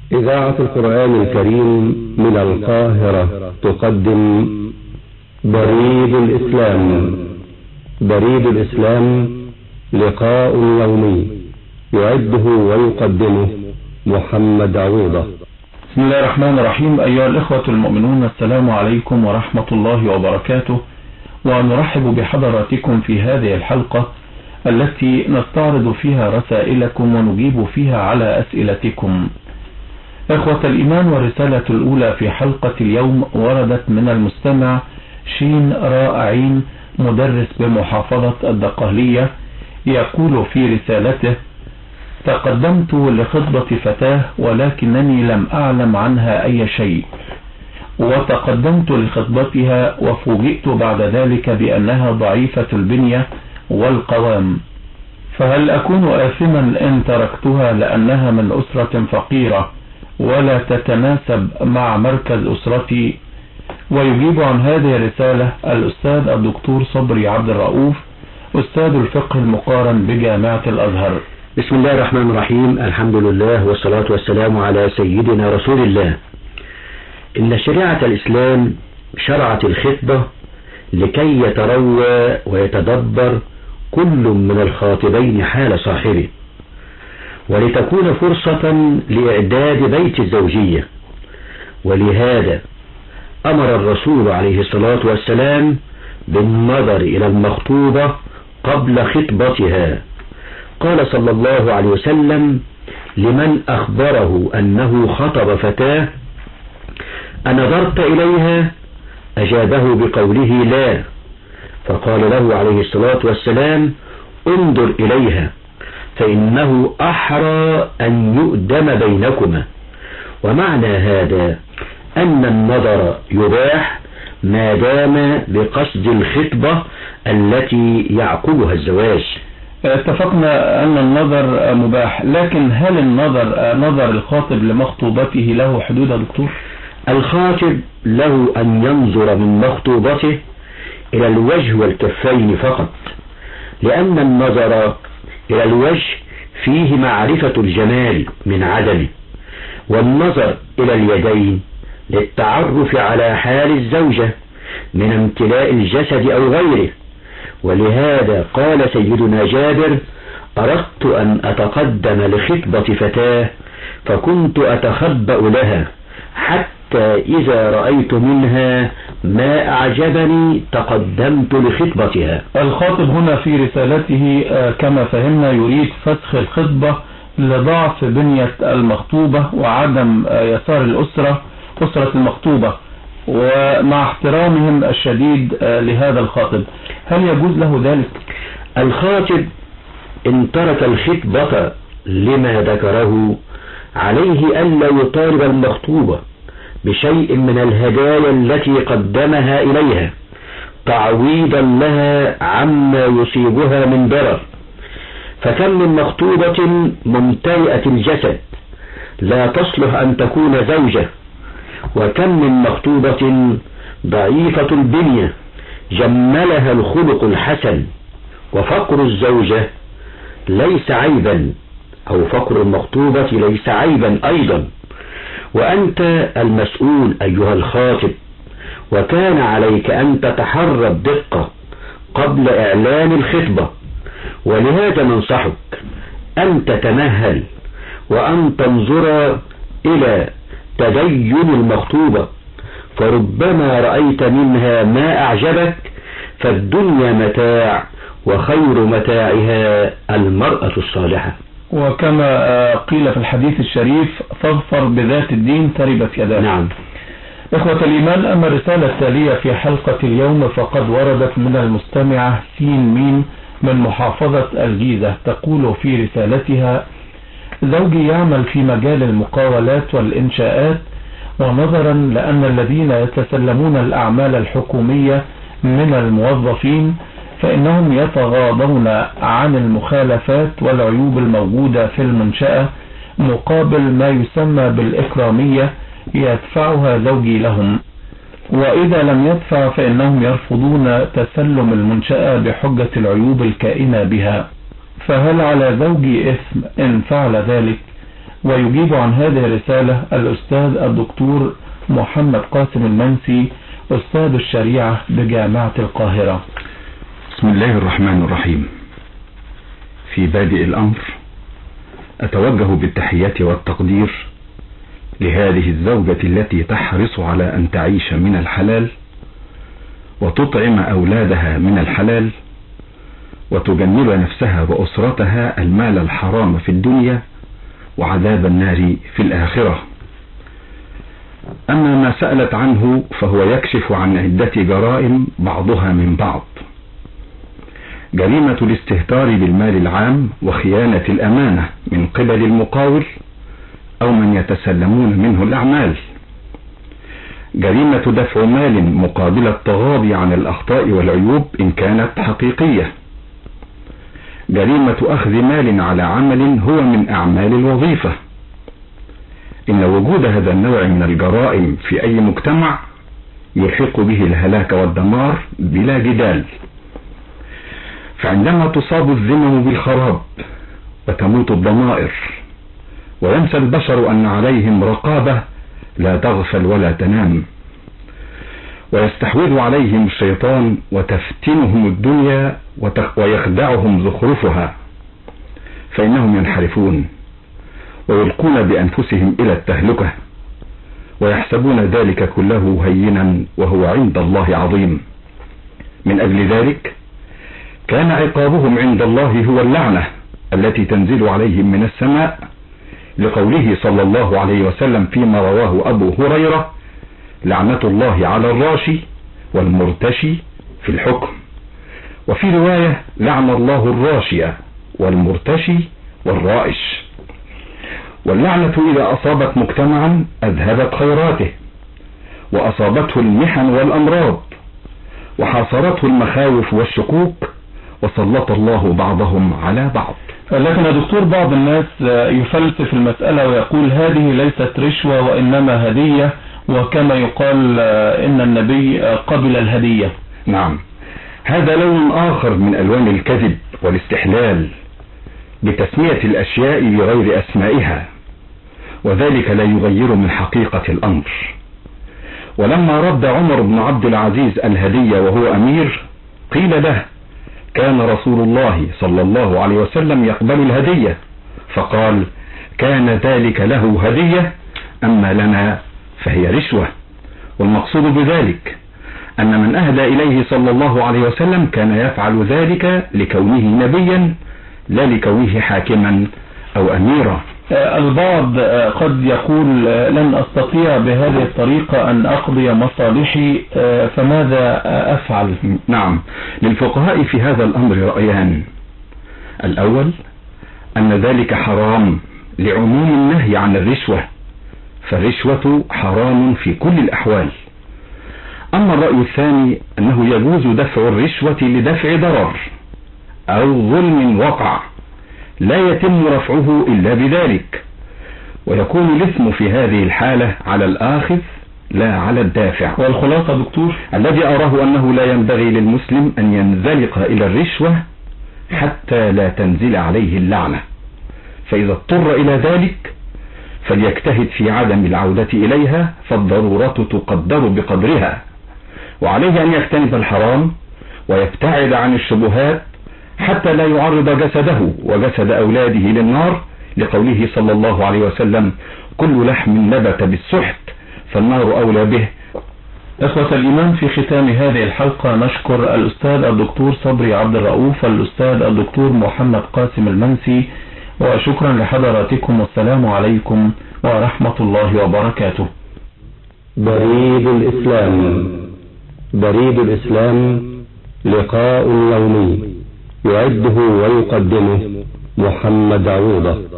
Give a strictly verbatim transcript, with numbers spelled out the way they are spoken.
إذاعة القرآن الكريم من القاهرة تقدم بريد الإسلام. بريد الإسلام لقاء يومي يعده ويقدمه محمد عوضة. بسم الله الرحمن الرحيم. أيها الإخوة المؤمنون، السلام عليكم ورحمة الله وبركاته، ونرحب بحضراتكم في هذه الحلقة التي نستعرض فيها رسائلكم ونجيب فيها على أسئلتكم. إخوة الإيمان، والرسالة الأولى في حلقة اليوم وردت من المستمع شين رائعين، مدرس بمحافظة الدقهلية، يقول في رسالته: تقدمت لخطبة فتاة ولكنني لم أعلم عنها أي شيء، وتقدمت لخطبتها وفوجئت بعد ذلك بأنها ضعيفة البنية والقوام، فهل أكون آثما إن تركتها لأنها من أسرة فقيرة ولا تتناسب مع مركز أسرتي؟ ويجيب عن هذه الرسالة الأستاذ الدكتور صبري عبد الرؤوف، أستاذ الفقه المقارن بجامعة الأزهر. بسم الله الرحمن الرحيم. الحمد لله والصلاة والسلام على سيدنا رسول الله. إن شريعة الإسلام شرعت الخطبة لكي يتروى ويتدبر كل من الخاطبين حال صاحبه، ولتكون فرصة لإعداد بيت الزوجية. ولهذا أمر الرسول عليه الصلاة والسلام بالنظر إلى المخطوبة قبل خطبتها. قال صلى الله عليه وسلم لمن أخبره أنه خطب فتاة: أنظرت إليها؟ أجابه بقوله لا، فقال له عليه الصلاة والسلام: انظر إليها فإنه أحرى أن يؤدم بينكما. ومعنى هذا أن النظر يباح ما دام بقصد الخطبة التي يعقبها الزواج. اتفقنا أن النظر مباح، لكن هل النظر نظر الخاطب لمخطوبته له حدود يا دكتور؟ الخاطب له أن ينظر من مخطوبته إلى الوجه والكفين فقط، لأن النظر إلى الوجه فيه معرفة الجمال من عدمه، والنظر إلى اليدين للتعرف على حال الزوجة من امتلاء الجسد أو غيره. ولهذا قال سيدنا جابر: أردت أن أتقدم لخطبة فتاة فكنت أتخبأ لها حتى إذا رأيت منها ما أعجبني تقدمت لخطبتها. الخاطب هنا في رسالته كما فهمنا يريد فسخ الخطبة لضعف بنية المخطوبة وعدم يسار الأسرة أسرة المخطوبة، ومع احترامهم الشديد لهذا الخاطب، هل يجوز له ذلك؟ الخاطب إن ترك الخطبة لما ذكره عليه ألا يطالب المخطوبة بشيء من الهدايا التي قدمها إليها تعويضا لها عما يصيبها من ضرر. فكم من مخطوبة ممتلئة الجسد لا تصلح أن تكون زوجة، وكم من مخطوبة ضعيفة البنية جملها الخلق الحسن. وفقر الزوجة ليس عيبا، أو فقر المخطوبة ليس عيبا أيضا. وأنت المسؤول أيها الخاطب، وكان عليك أن تتحرى الدقة قبل إعلان الخطبة. ولهذا ننصحك أن تتمهل وأن تنظر إلى تدين المخطوبة، فربما رأيت منها ما أعجبك. فالدنيا متاع، وخير متاعها المرأة الصالحة. وكما قيل في الحديث الشريف: فاظفر بذات الدين تربت يداك. نعم. إخوة الإيمان، أما الرسالة التالية في حلقة اليوم فقد وردت من المستمعة سين مين من محافظة الجيزة، تقول في رسالتها: زوجي يعمل في مجال المقاولات والإنشاءات، ونظرا لأن الذين يتسلمون الأعمال الحكومية من الموظفين فإنهم يتغاضون عن المخالفات والعيوب الموجودة في المنشأة مقابل ما يسمى بالإكرامية يدفعها زوجي لهم، وإذا لم يدفع فإنهم يرفضون تسلم المنشأة بحجة العيوب الكائنة بها. فهل على زوجي إثم إن فعل ذلك، ويجيب عن هذه الرسالة الأستاذ الدكتور محمد قاسم المنسي، أستاذ الشريعة بجامعة القاهرة. بسم الله الرحمن الرحيم. في بادئ الأمر أتوجه بالتحيات والتقدير لهذه الزوجة التي تحرص على أن تعيش من الحلال وتطعم أولادها من الحلال وتجنب نفسها وأسرتها المال الحرام في الدنيا وعذاب النار في الآخرة. أما ما سألت عنه فهو يكشف عن عدة جرائم بعضها من بعض. جريمة الاستهتار بالمال العام وخيانة الأمانة من قبل المقاول أو من يتسلمون منه الأعمال. جريمة دفع مال مقابل التغاضي عن الأخطاء والعيوب إن كانت حقيقية. جريمة أخذ مال على عمل هو من أعمال الوظيفة. إن وجود هذا النوع من الجرائم في أي مجتمع يلحق به الهلاك والدمار بلا جدال. فعندما تصاب الذمم بالخراب وتموت الضمائر وينسى البشر أن عليهم رقابة لا تغفل ولا تنام، ويستحوذ عليهم الشيطان وتفتنهم الدنيا ويخدعهم زخرفها، فإنهم ينحرفون ويلقون بأنفسهم إلى التهلكة ويحسبون ذلك كله هينا وهو عند الله عظيم. من أجل ذلك كان عقابهم عند الله هو اللعنة التي تنزل عليهم من السماء، لقوله صلى الله عليه وسلم فيما رواه أبو هريرة: لعنة الله على الراشي والمرتشي في الحكم. وفي رواية: لعن الله الراشية والمرتشي والرائش. واللعنة إذا أصابت مجتمعا أذهبت خيراته وأصابته المحن والأمراض وحاصرته المخاوف والشكوك وسلط الله بعضهم على بعض. لكن يا دكتور بعض الناس يفلسف المسألة ويقول هذه ليست رشوة وإنما هدية، وكما يقال إن النبي قبل الهدية. نعم، هذا لون آخر من ألوان الكذب والاستحلال بتسمية الأشياء بغير أسمائها، وذلك لا يغير من حقيقة الأمر. ولما رد عمر بن عبد العزيز الهدية وهو أمير قيل له: كان رسول الله صلى الله عليه وسلم يقبل الهدية، فقال: كان ذلك له هدية، أما لنا فهي رشوة. والمقصود بذلك أن من أهدى إليه صلى الله عليه وسلم كان يفعل ذلك لكونه نبيا لا لكونه حاكما أو أميرا. البعض قد يقول لن أستطيع بهذه الطريقة أن أقضي مصالحي، فماذا أفعل؟ نعم، للفقهاء في هذا الأمر رأيان. الأول أن ذلك حرام لعموم النهي عن الرشوة، فالرشوة حرام في كل الأحوال. أما الرأي الثاني أنه يجوز دفع الرشوة لدفع ضرر أو ظلم وقع لا يتم رفعه إلا بذلك، ويكون الإثم في هذه الحالة على الآخذ لا على الدافع. والخلاصة دكتور الذي أراه أنه لا ينبغي للمسلم أن ينزلق إلى الرشوة حتى لا تنزل عليه اللعنة، فإذا اضطر إلى ذلك فليجتهد في عدم العودة إليها، فالضرورة تقدر بقدرها، وعليه أن يجتنب الحرام ويبتعد عن الشبهات حتى لا يعرض جسده وجسد أولاده للنار، لقوله صلى الله عليه وسلم: كل لحم نبت بالسحت فالنار أولى به. إخوة الإيمان، في ختام هذه الحلقة نشكر الأستاذ الدكتور صبري عبد الرؤوف والأستاذ الدكتور محمد قاسم المنسي، وشكرا لحضراتكم، والسلام عليكم ورحمة الله وبركاته. بريد الإسلام. بريد الإسلام لقاء يومي يعده ويقدمه محمد عوضة.